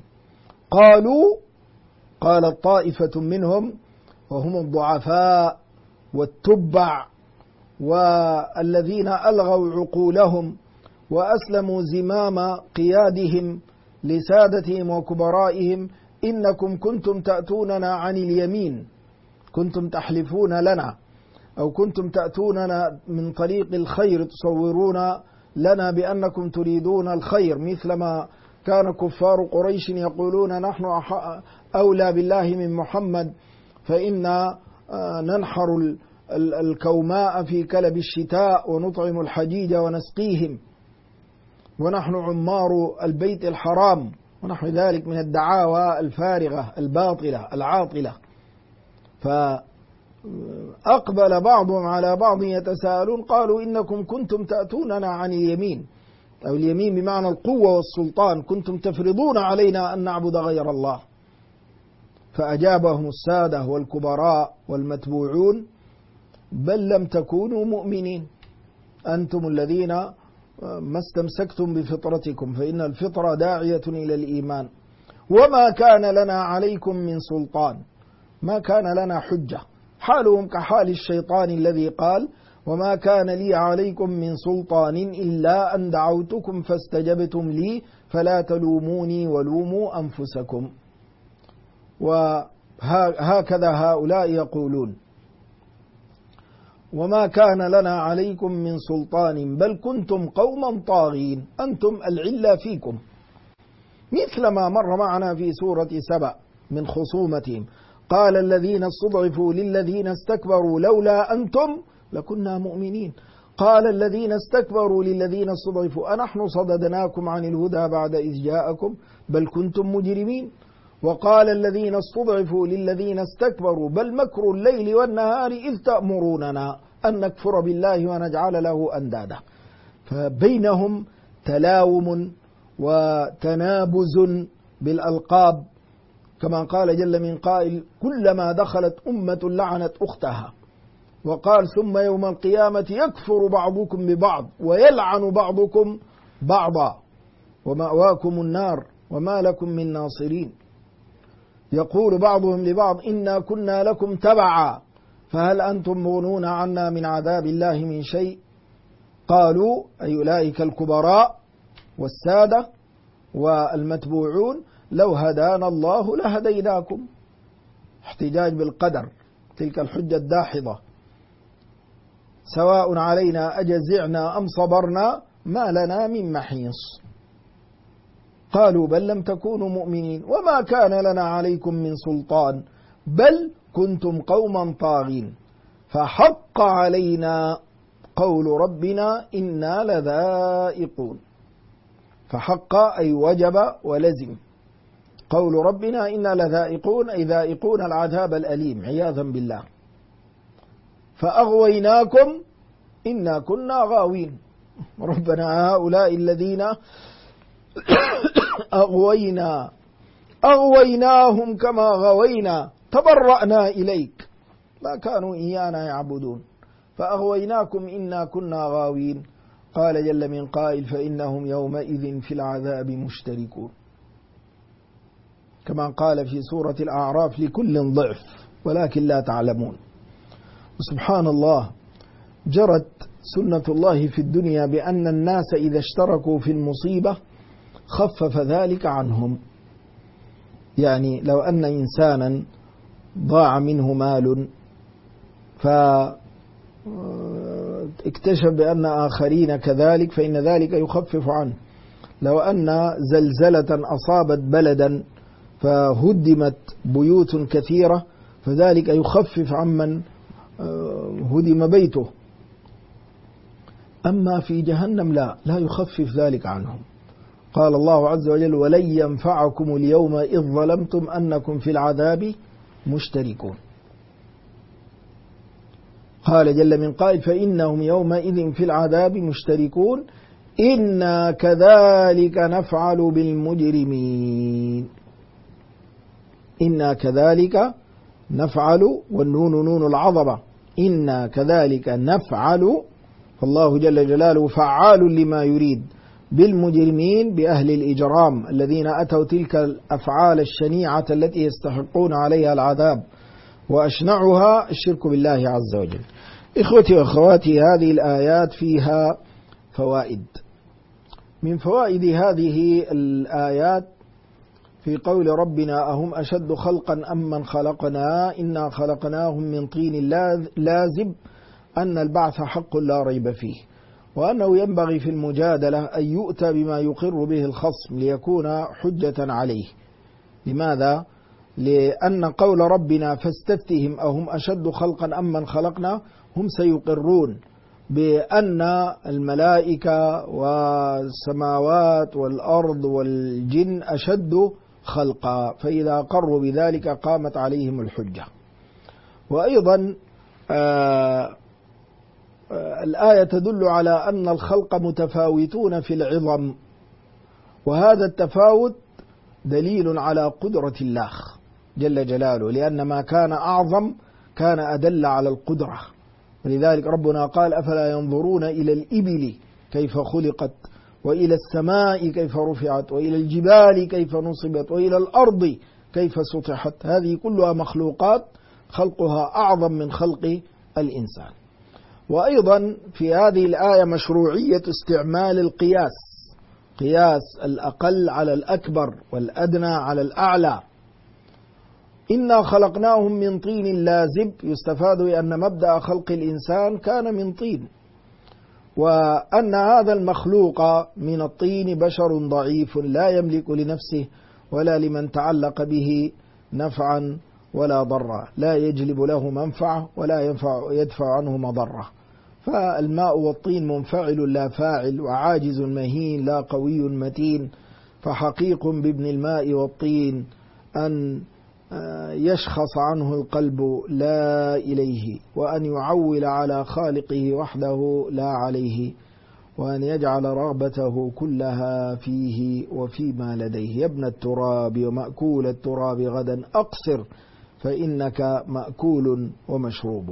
قالت طائفة منهم وهم الضعفاء والتبع والذين ألغوا عقولهم وأسلموا زمام قيادهم لسادتهم وكبرائهم: إنكم كنتم تأتوننا عن اليمين، كنتم تحلفون لنا، أو كنتم تأتوننا من طريق الخير، تصورون لنا بأنكم تريدون الخير، مثلما كان كفار قريش يقولون: نحن أولى بالله من محمد، فإنا ننحر الكوماء في كلب الشتاء ونطعم الحجيج ونسقيهم، ونحن عمار البيت الحرام، ونحو ذلك من الدعاوى الفارغة الباطلة العاطلة. فأقبل بعضهم على بعض يتساءلون قالوا: إنكم كنتم تأتوننا عن اليمين، أو اليمين بمعنى القوة والسلطان، كنتم تفرضون علينا أن نعبد غير الله. فأجابهم السادة والكبراء والمتبوعون: بل لم تكونوا مؤمنين، أنتم الذين ما استمسكتم بفطرتكم، فإن الفطرة داعية إلى الإيمان. وما كان لنا عليكم من سلطان، ما كان لنا حجة. حالهم كحال الشيطان الذي قال: وما كان لي عليكم من سلطان إلا أن دعوتكم فاستجبتم لي فلا تلوموني ولوموا أنفسكم. وهكذا هؤلاء يقولون: وما كان لنا عليكم من سلطان بل كنتم قوما طاغين، أنتم العلة فيكم، مثل ما مر معنا في سورة سبأ من خصومتهم. قال الذين استضعفوا للذين استكبروا لولا أنتم لكنا مؤمنين. قال الذين استكبروا للذين استضعفوا أنحن صددناكم عن الهدى بعد إذ جاءكم بل كنتم مجرمين. وقال الذين استضعفوا للذين استكبروا بل مكر الليل والنهار إذ تأمروننا أن نكفر بالله ونجعل له أندادا. فبينهم تلاوم وتنابز بالألقاب، كما قال جل من قائل كلما دخلت أمة لعنت أختها، وقال ثم يوم القيامة يكفر بعضكم ببعض ويلعن بعضكم بعضا ومأواكم النار وما لكم من ناصرين. يقول بعضهم لبعض إنا كنا لكم تبعا فهل أنتم مغنون عنا من عذاب الله من شيء؟ قالوا أي أولئك الكبراء والسادة والمتبوعون لو هدانا الله لهديناكم. احتجاج بالقدر، تلك الحجة الداحضة، سواء علينا أجزعنا أم صبرنا ما لنا من محيص. قالوا بل لم تكونوا مؤمنين وما كان لنا عليكم من سلطان بل كنتم قوما طاغين فحق علينا قول ربنا إنا لذائقون. فحق أي وجب ولزم، قول ربنا إنا لذائقون أي ذائقون العذاب الأليم عياذا بالله. فأغويناكم إنا كنا غاوين. ربنا هؤلاء الذين أغويناهم كما غوينا تبرأنا إليك ما كانوا إيانا يعبدون فأغويناكم إنا كنا غاوين. قال جل من قائل فإنهم يومئذ في العذاب مشتركون، كما قال في سورة الأعراف لكل ضعف ولكن لا تعلمون. وسبحان الله جرت سنة الله في الدنيا بأن الناس إذا اشتركوا في المصيبة خفف ذلك عنهم. يعني لو أن إنسانا ضاع منه مال فاكتشف بأن آخرين كذلك فإن ذلك يخفف عنه. لو أن زلزلة أصابت بلدا فهدمت بيوت كثيرة فذلك يخفف عمن هدم بيته. أما في جهنم لا يخفف ذلك عنهم. قال الله عز وجل ولن ينفعكم اليوم إذ ظلمتم أنكم في العذاب مشتركون. قال جل من قائل فإنهم يومئذ في العذاب مشتركون إنا كذلك نفعل بالمجرمين. إنا كذلك نفعل، والنون نون العظمة، إنا كذلك نفعل، فالله جل جلاله فعال لما يريد بالمجرمين بأهل الإجرام الذين أتوا تلك الأفعال الشنيعة التي يستحقون عليها العذاب، وأشنعها الشرك بالله عز وجل. إخوتي وأخواتي هذه الآيات فيها فوائد. من فوائد هذه الآيات في قول ربنا أهم أشد خلقا أم من خلقنا إنا خلقناهم من طين لازب أن البعث حق لا ريب فيه، وأنه ينبغي في المجادلة أن يؤتى بما يقر به الخصم ليكون حجة عليه. لماذا؟ لأن قول ربنا فاستفتهم أهم أشد خلقا أم من خلقنا هم سيقرون بأن الملائكة والسماوات والأرض والجن أشد خلقا، فإذا قروا بذلك قامت عليهم الحجة. وأيضا الآية تدل على أن الخلق متفاوتون في العظم، وهذا التفاوت دليل على قدرة الله جل جلاله، لأن ما كان أعظم كان أدل على القدرة. ولذلك ربنا قال أفلا ينظرون إلى الإبل كيف خلقت وإلى السماء كيف رفعت وإلى الجبال كيف نصبت وإلى الأرض كيف سطحت. هذه كلها مخلوقات خلقها أعظم من خلق الإنسان. وأيضا في هذه الآية مشروعية استعمال القياس، قياس الأقل على الأكبر والأدنى على الأعلى. إنا خلقناهم من طين لازب، يستفاد بأن مبدأ خلق الإنسان كان من طين، وأن هذا المخلوق من الطين بشر ضعيف لا يملك لنفسه ولا لمن تعلق به نفعا ولا ضرا، لا يجلب له منفعة ولا يدفع عنه مضرة. فالماء والطين منفعل لا فاعل، وعاجز مهين لا قوي متين، فحقيق بابن الماء والطين أن يشخص عنه القلب لا إليه، وأن يعول على خالقه وحده لا عليه، وأن يجعل رغبته كلها فيه وفيما لديه. يا ابن التراب ومأكول التراب غدا أقصر، فإنك مأكول ومشروب.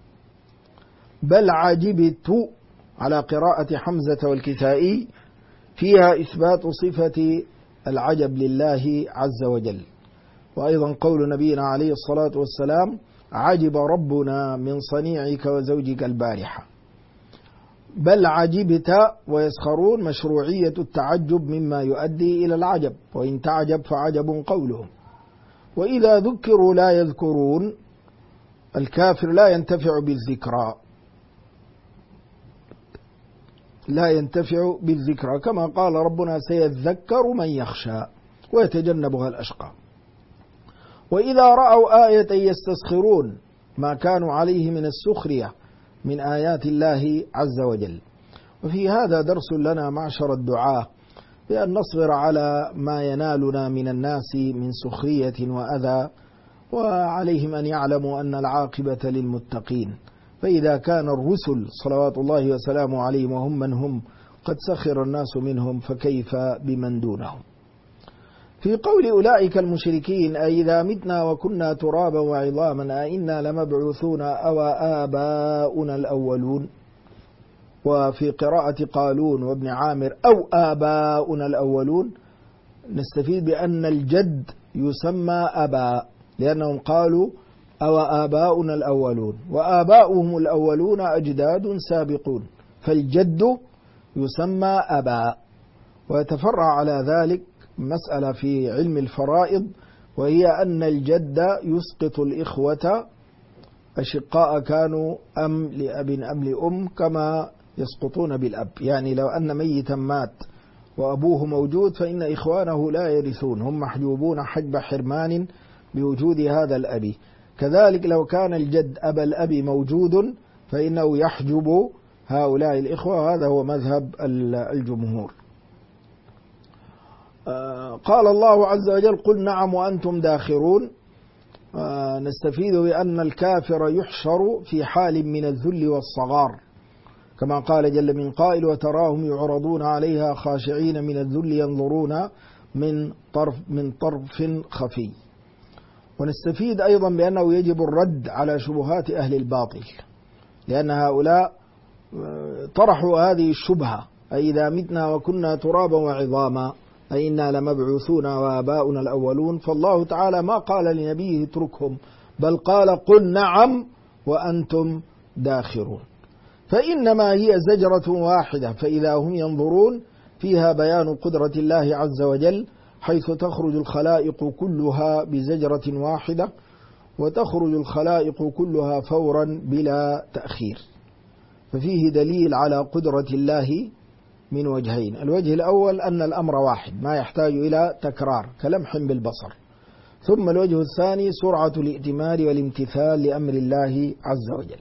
بل عجبت على قراءة حمزة والكسائي فيها إثبات صفة العجب لله عز وجل. وأيضا قول نبينا عليه الصلاة والسلام: عجب ربنا من صنيعك وزوجك البارحة. بل عجبت ويسخرون مشروعية التعجب مما يؤدي إلى العجب، وإن تعجب فعجب قولهم. وإذا ذكروا لا يذكرون، الكافر لا ينتفع بالذكرى، لا ينتفع بالذكرى، كما قال ربنا: سيذكر من يخشى ويتجنبها الأشقى. وإذا رأوا آية يستسخرون ما كانوا عليه من السخرية من آيات الله عز وجل. وفي هذا درس لنا معشر الدعاة، بأن نصبر على ما ينالنا من الناس من سخرية وأذى، وعليهم أن يعلموا أن العاقبة للمتقين. فإذا كان الرسل صلوات الله وسلامه عليهم وهم من هم قد سخر الناس منهم، فكيف بمن دونهم؟ في قول أولئك المشركين: أئذا متنا وكنا ترابا وعظاما أئنا لمبعوثون أو آباؤنا الأولون. وفي قراءة قالون وابن عامر: أو آباؤنا الأولون، نستفيد بأن الجد يسمى أبا، لأنهم قالوا: أو آباؤنا الأولون، وآباؤهم الأولون أجداد سابقون، فالجد يسمى أبا. ويتفرع على ذلك مسألة في علم الفرائض، وهي أن الجد يسقط الإخوة أشقاء كانوا أم لأب أم لأم، كما يسقطون بالأب. يعني لو أن ميتا مات وأبوه موجود فإن إخوانه لا يرثون، هم محجوبون حجب حرمان بوجود هذا الأب. كذلك لو كان الجد أبا الأب موجود فإنه يحجب هؤلاء الإخوة، وهذا هو مذهب الجمهور. قال الله عز وجل: قل نعم وأنتم داخرون. نستفيد بأن الكافر يحشر في حال من الذل والصغار، كما قال جل من قائل: وتراهم يعرضون عليها خاشعين من الذل ينظرون من طرف خفي. ونستفيد أيضا بأنه يجب الرد على شبهات أهل الباطل، لأن هؤلاء طرحوا هذه الشبهة: أئذا متنا وكنا ترابا وعظاما أئنا لمبعوثون وآباؤنا الأولون. فالله تعالى ما قال لنبيه اتركهم، بل قال: قل نعم وأنتم داخرون. فإنما هي زجرة واحدة، فإذا هم ينظرون فيها بيان قدرة الله عز وجل، حيث تخرج الخلائق كلها بزجرة واحدة، وتخرج الخلائق كلها فورا بلا تأخير. ففيه دليل على قدرة الله من وجهين: الوجه الأول أن الأمر واحد ما يحتاج إلى تكرار كلمح بالبصر، ثم الوجه الثاني سرعة الائتمار والامتثال لأمر الله عز وجل.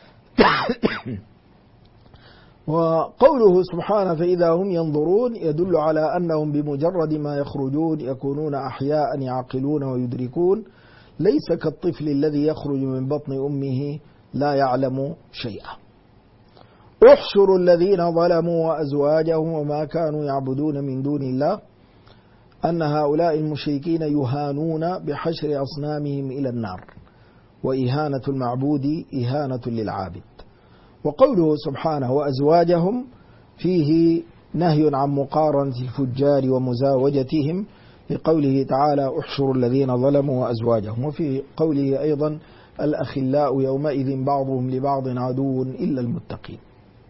وقوله سبحانه: فإذا هم ينظرون، يدل على أنهم بمجرد ما يخرجون يكونون أحياء يعقلون ويدركون، ليس كالطفل الذي يخرج من بطن أمه لا يعلم شيئا. احشروا الذين ظلموا وأزواجهم وما كانوا يعبدون من دون الله، أن هؤلاء المشركين يهانون بحشر أصنامهم إلى النار، وإهانة المعبود إهانة للعابد. وقوله سبحانه وأزواجهم فيه نهي عن مقارنة الفجار ومزاوجتهم، لقوله تعالى: احشروا الذين ظلموا وأزواجهم. وفي قوله أيضا: الأخلاء يومئذ بعضهم لبعض عدو إلا المتقين.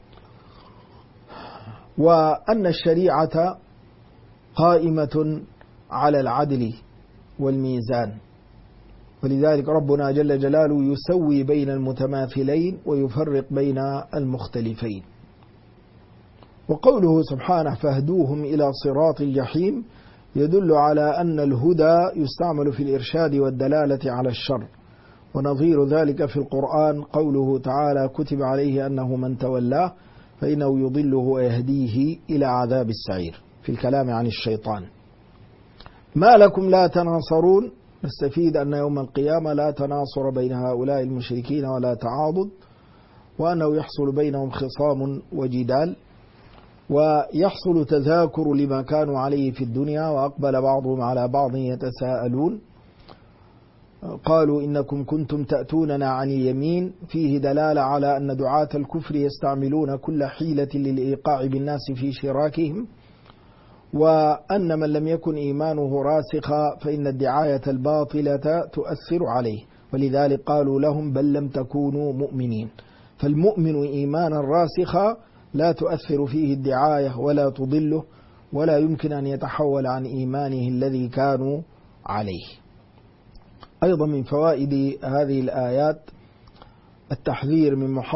وأن الشريعة قائمة على العدل والميزان، ولذلك ربنا جل جلاله يسوي بين المتماثلين ويفرق بين المختلفين. وقوله سبحانه: فاهدوهم إلى صراط الجحيم، يدل على أن الهدى يستعمل في الإرشاد والدلالة على الشر. ونظير ذلك في القرآن قوله تعالى: كتب عليه أنه من تولاه فإنه يضله ويهديه إلى عذاب السعير، في الكلام عن الشيطان. ما لكم لا تناصرون، نستفيد أن يوم القيامة لا تناصر بين هؤلاء المشركين ولا تعاضد، وأنه يحصل بينهم خصام وجدال، ويحصل تذاكر لما كانوا عليه في الدنيا، وأقبل بعضهم على بعض يتساءلون. قالوا إنكم كنتم تأتوننا عن اليمين، فيه دلالة على أن دعاة الكفر يستعملون كل حيلة للإيقاع بالناس في شراكهم، وأن من لم يكن إيمانه راسخا فإن الدعاية الباطلة تؤثر عليه، ولذلك قالوا لهم بل لم تكونوا مؤمنين. فالمؤمن إيمانا راسخا لا تؤثر فيه الدعاية ولا تضله، ولا يمكن أن يتحول عن إيمانه الذي كانوا عليه. أيضا من فوائد هذه الآيات التحذير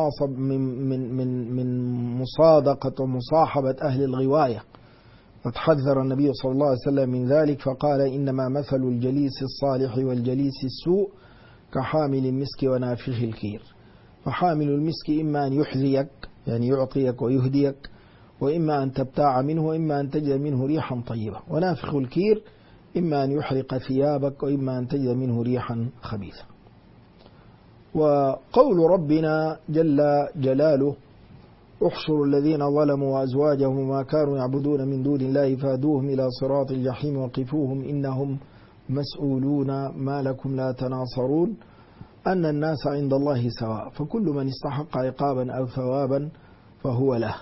من مصادقة ومصاحبة أهل الغواية، فتحذر النبي صلى الله عليه وسلم من ذلك فقال إنما مثل الجليس الصالح والجليس السوء كحامل المسك ونافخ الكير. فحامل المسك إما أن يحذيك يعني يعطيك ويهديك، وإما أن تبتاع منه، وإما أن تجد منه ريحا طيبة. ونافخ الكير إما أن يحرق ثيابك، وإما أن تجد منه ريحا خبيثة. وقول ربنا جل جلاله احشروا الذين ظلموا وأزواجهم وما كانوا يعبدون من دون الله فهدوهم إلى صراط الجحيم وقفوهم إنهم مسؤولون ما لكم لا تناصرون، أن الناس عند الله سواء، فكل من استحق عقابا أو ثوابا فهو له.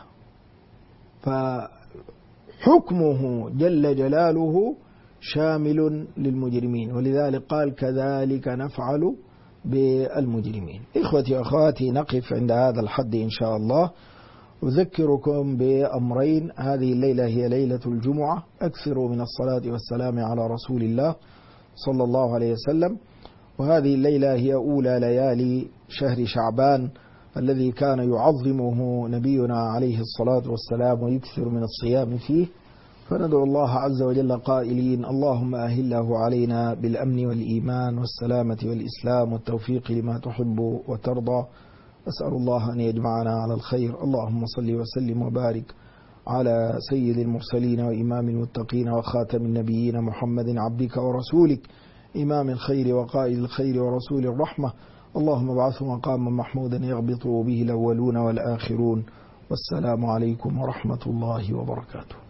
فحكمه جل جلاله شامل للمجرمين، ولذلك قال كذلك نفعل بالمجرمين. إخوتي وأخواتي، نقف عند هذا الحد إن شاء الله. أذكركم بأمرين: هذه الليلة هي ليلة الجمعة، أكثروا من الصلاة والسلام على رسول الله صلى الله عليه وسلم. وهذه الليلة هي أولى ليالي شهر شعبان الذي كان يعظمه نبينا عليه الصلاة والسلام ويكثر من الصيام فيه. فندعو الله عز وجل قائلين: اللهم أهله علينا بالأمن والإيمان والسلامة والإسلام والتوفيق لما تحب وترضى. أسأل الله أن يجمعنا على الخير. اللهم صل وسلم وبارك على سيد المرسلين وإمام المتقين وخاتم النبيين محمد عبدك ورسولك، إمام الخير وقائد الخير ورسول الرحمة. اللهم ابعثه مقاما محمودا يغبط به الأولون والآخرون. والسلام عليكم ورحمة الله وبركاته.